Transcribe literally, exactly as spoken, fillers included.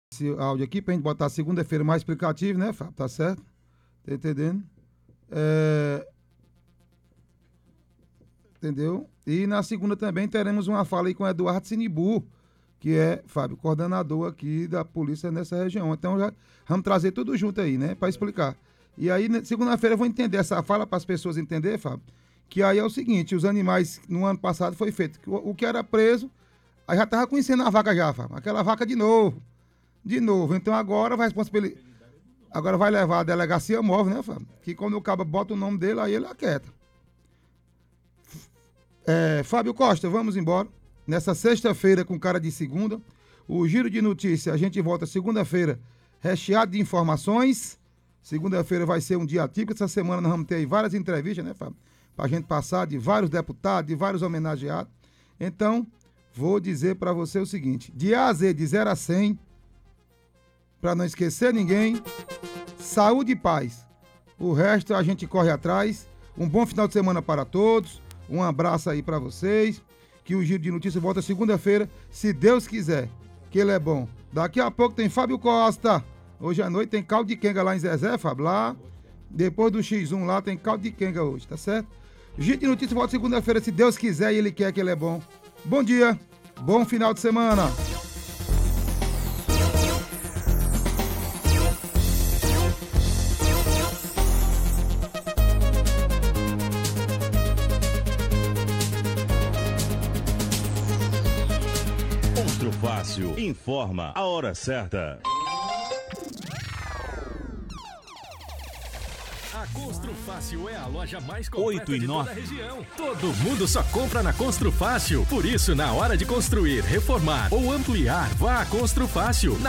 esse áudio aqui pra gente botar segunda-feira mais explicativo, né, Fábio? Tá certo? Tá entendendo? É... Entendeu? E na segunda também teremos uma fala aí com o Eduardo Sinibu, que é, Fábio, coordenador aqui da polícia nessa região. Então já vamos trazer tudo junto aí, né, para explicar. E aí, segunda-feira eu vou entender essa fala para as pessoas entenderem, Fábio, que aí é o seguinte, os animais, no ano passado foi feito, o, o que era preso, aí já estava conhecendo a vaca já, Fábio, aquela vaca de novo, de novo. Então agora vai responsabilizar, agora vai levar a delegacia móvel, né, Fábio, que quando o cabo bota o nome dele, aí ele aquieta. É, Fábio Costa, vamos embora. Nessa sexta-feira, com cara de segunda, o Giro de Notícias, a gente volta segunda-feira recheado de informações. Segunda-feira vai ser um dia atípico. Essa semana nós vamos ter aí várias entrevistas, né, Fábio? Pra gente passar de vários deputados, de vários homenageados. Então, vou dizer para você o seguinte, de A a Z, de zero a cem, para não esquecer ninguém, saúde e paz. O resto a gente corre atrás. Um bom final de semana para todos. Um abraço aí para vocês. Que o Giro de Notícias volta segunda-feira, se Deus quiser, que ele é bom. Daqui a pouco tem Fábio Costa. Hoje à noite tem caldo de quenga lá em Zezé, Fábio. Lá, depois do xis um lá, tem caldo de quenga hoje, tá certo? Giro de Notícias volta segunda-feira, se Deus quiser e ele quer que ele é bom. Bom dia, bom final de semana. Fácil informa a hora certa. A Construfácil é a loja mais completa oito e de nove. toda a região. Todo mundo só compra na Construfácil. Por isso, na hora de construir, reformar ou ampliar, vá à Construfácil.